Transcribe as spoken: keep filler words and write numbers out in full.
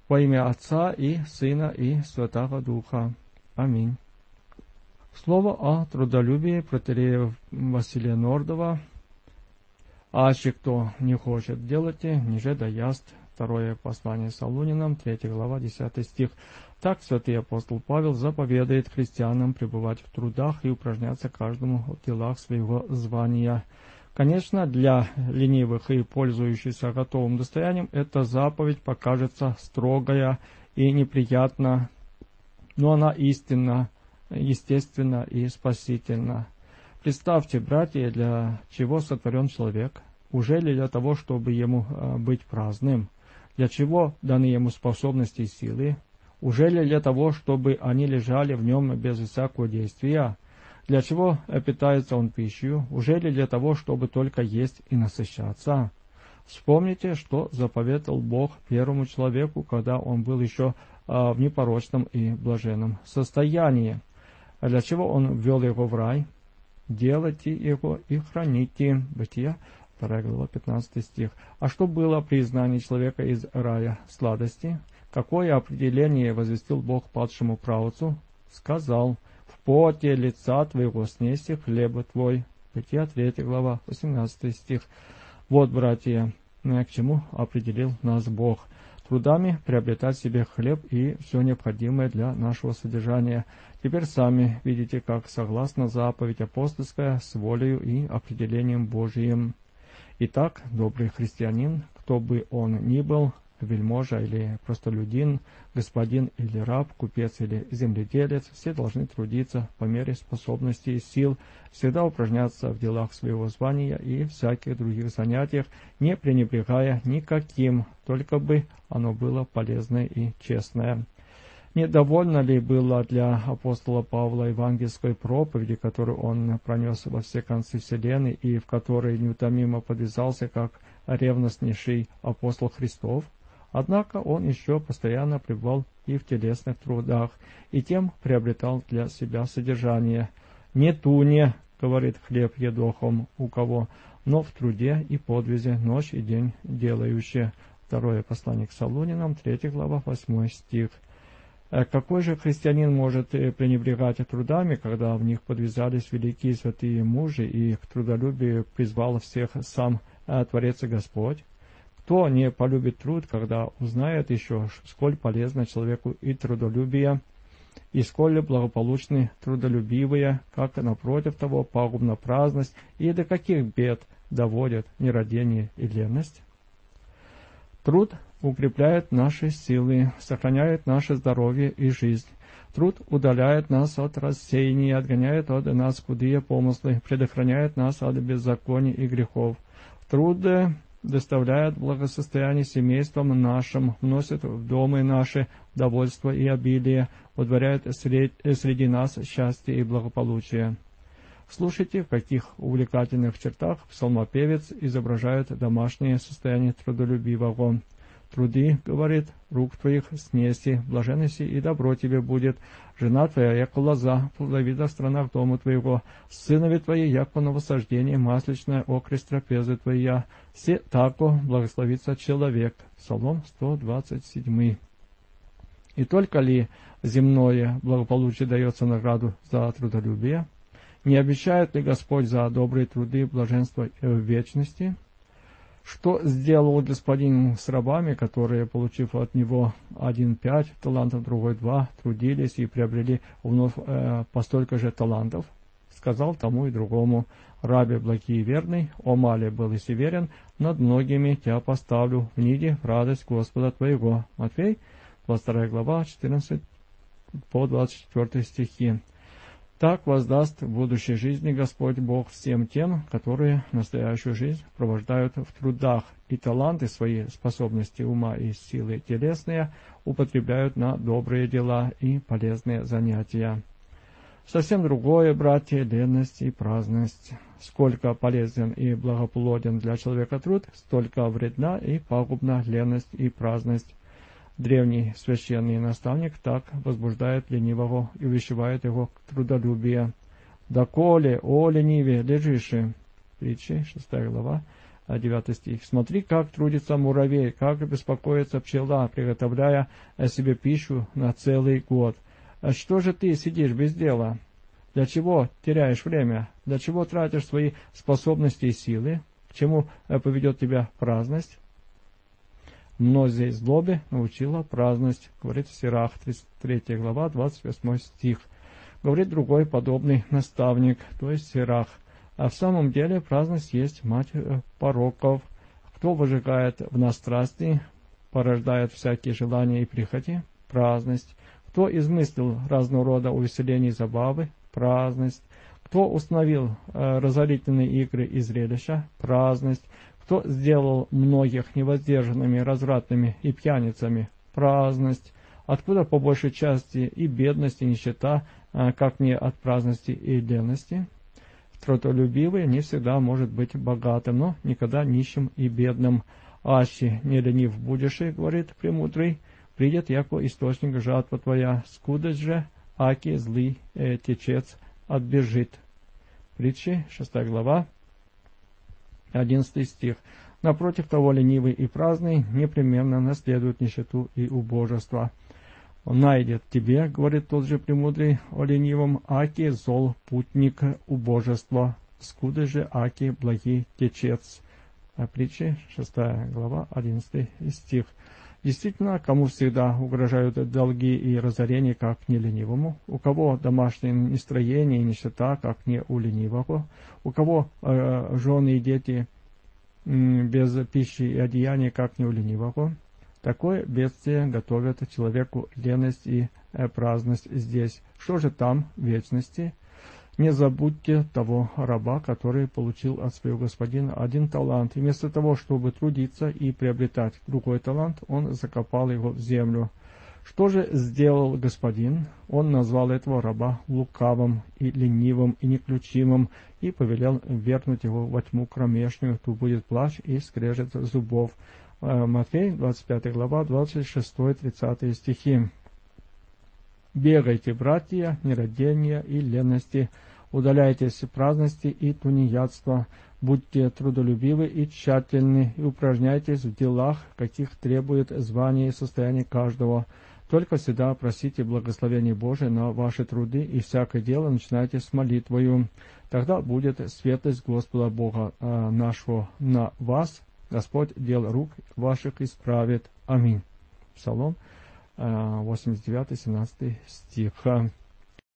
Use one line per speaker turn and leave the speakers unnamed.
Во имя Отца и Сына и Святого Духа. Аминь. Слово о трудолюбии протоиерея Василия Нордова. Аще кто не хочет, делайте, ниже да яст. Второе послание Солунянам, третья глава, десятый стих. Так святый апостол Павел заповедует христианам пребывать в трудах и упражняться каждому в делах своего звания. Конечно, для ленивых и пользующихся готовым достоянием эта заповедь покажется строгая и неприятна, но она истинна, естественна и спасительна. Представьте, братья, для чего сотворен человек? Ужели для того, чтобы ему быть праздным? Для чего даны ему способности и силы? Ужели для того, чтобы они лежали в нем без всякого действия? Для чего питается он пищей? Ужели для того, чтобы только есть и насыщаться? Вспомните, что заповедал Бог первому человеку, когда он был еще в непорочном и блаженном состоянии. Для чего он ввел его в рай? Делайте его и храните. Бытие, вторая глава, пятнадцатый стих. А что было при изгнании человека из рая сладости? Какое определение возвестил Бог падшему праотцу? Сказал: в поте лица твоего снеси хлеба твой. Бытие, третья глава, восемнадцатый стих. Вот, братья, к чему определил нас Бог. Трудами приобретать себе хлеб и все необходимое для нашего содержания. Теперь сами видите, как согласно заповедь апостольская с волею и определением Божиим. Итак, добрый христианин, кто бы он ни был, вельможа или простолюдин, господин или раб, купец или земледелец, все должны трудиться по мере способностей и сил, всегда упражняться в делах своего звания и всяких других занятиях, не пренебрегая никаким, только бы оно было полезное и честное. Недовольно ли было для апостола Павла евангельской проповеди, которую он пронес во все концы вселенной и в которой неутомимо подвязался как ревностнейший апостол Христов? Однако он еще постоянно пребывал и в телесных трудах, и тем приобретал для себя содержание. «Не туне, — говорит, — хлеб едохом у кого, но в труде и подвизе ночь и день делающие». Второе послание к Солунянам, третья глава, восьмой стих. Какой же христианин может пренебрегать трудами, когда в них подвязались великие святые мужи, и к трудолюбию призвал всех сам Творец и Господь? Кто не полюбит труд, когда узнает еще, сколь полезно человеку и трудолюбие, и сколь благополучны трудолюбивые, как, напротив того, пагубна праздность, и до каких бед доводят нерадение и ленность? Труд укрепляет наши силы, сохраняет наше здоровье и жизнь. Труд удаляет нас от рассеяния, отгоняет от нас худые помыслы, предохраняет нас от беззаконий и грехов. Труд доставляет благосостояние семействам нашим, вносит в дома наши довольство и обилие, водворяет среди нас счастье и благополучие. Слушайте, в каких увлекательных чертах псалмопевец изображает домашнее состояние трудолюбивого. «Труды, — говорит, — рук твоих снеси, блаженности и добро тебе будет. Жена твоя, яко лоза, плодовита в странах дома твоего. Сынови твои, яко новосаждение, масличное окрест трапезы твоя. Все тако благословится человек». Псалом сто двадцать семь. И только ли земное благополучие дается награду за трудолюбие? Не обещает ли Господь за добрые труды блаженства в вечности? Что сделал господин с рабами, которые, получив от него один пять талантов, другой два, трудились и приобрели вновь э, по столько же талантов? Сказал тому и другому: «Рабе благий и верный, о мале был и северен, над многими тебя поставлю, вниди в радость Господа твоего». Матфей, двадцать вторая глава, четырнадцать по двадцать четвёртый стихи. Так воздаст в будущей жизни Господь Бог всем тем, которые настоящую жизнь провождают в трудах и таланты свои, способности ума и силы телесные употребляют на добрые дела и полезные занятия. Совсем другое, братья, ленность и праздность. Сколько полезен и благоплоден для человека труд, столько вредна и пагубна леность и праздность. Древний священный наставник так возбуждает ленивого и увещевает его к трудолюбию. «Доколе, о лениве, лежиши!» Притчи, шестая глава, девятый стих. «Смотри, как трудится муравей, как беспокоится пчела, приготовляя себе пищу на целый год. А что же ты сидишь без дела? Для чего теряешь время? Для чего тратишь свои способности и силы? К чему поведет тебя праздность? Мнозей злобе научила праздность», говорит Сирах, тридцать третья глава, двадцать восьмой стих. Говорит другой подобный наставник, то есть Сирах. А в самом деле праздность есть мать пороков. Кто выжигает в нас страсти, порождает всякие желания и прихоти? Праздность. Кто измыслил разного рода увеселений и забавы? Праздность. Кто установил э, разорительные игры и зрелища? Праздность. Кто сделал многих невоздержанными, развратными и пьяницами? Праздность. Откуда по большей части и бедность, и нищета, э, как не от праздности и ленности? Трудолюбивый не всегда может быть богатым, но никогда нищим и бедным. «Аще не ленив будешь, — говорит премудрый, — придет яко источник жатва твоя, скудость же, аки злый э, течец отбежит». Притчи, шестая глава, одиннадцатый стих. «Напротив того, ленивый и праздный непременно наследуют нищету и убожество. Он найдет тебе, — говорит тот же премудрый, — о ленивом, аки зол путник убожества, скуда же аки благий течец». Притчи, шестая глава, одиннадцатый стих. Действительно, кому всегда угрожают долги и разорения, как не ленивому? У кого домашнее нестроение и нищета, как не у ленивого? У кого э, жены и дети э, без пищи и одеяния, как не у ленивого? Такое бедствие готовит человеку леность и э, праздность здесь. Что же там в вечности? Не забудьте того раба, который получил от своего господина один талант. И вместо того, чтобы трудиться и приобретать другой талант, он закопал его в землю. Что же сделал господин? Он назвал этого раба лукавым и ленивым и неключимым и повелел вернуть его во тьму кромешную. Тут будет плач и скрежет зубов. Матфей, двадцать пятая глава, двадцать шестой тридцатый стихи. «Бегайте, братья, нерадения и ленности, удаляйтесь праздности и тунеядства, будьте трудолюбивы и тщательны, и упражняйтесь в делах, каких требует звание и состояние каждого. Только всегда просите благословения Божия на ваши труды, и всякое дело начинайте с молитвою. Тогда будет светлость Господа Бога э, нашего на вас. Господь дел рук ваших исправит. Аминь». Псалом восемьдесят девятый, семнадцатый стих.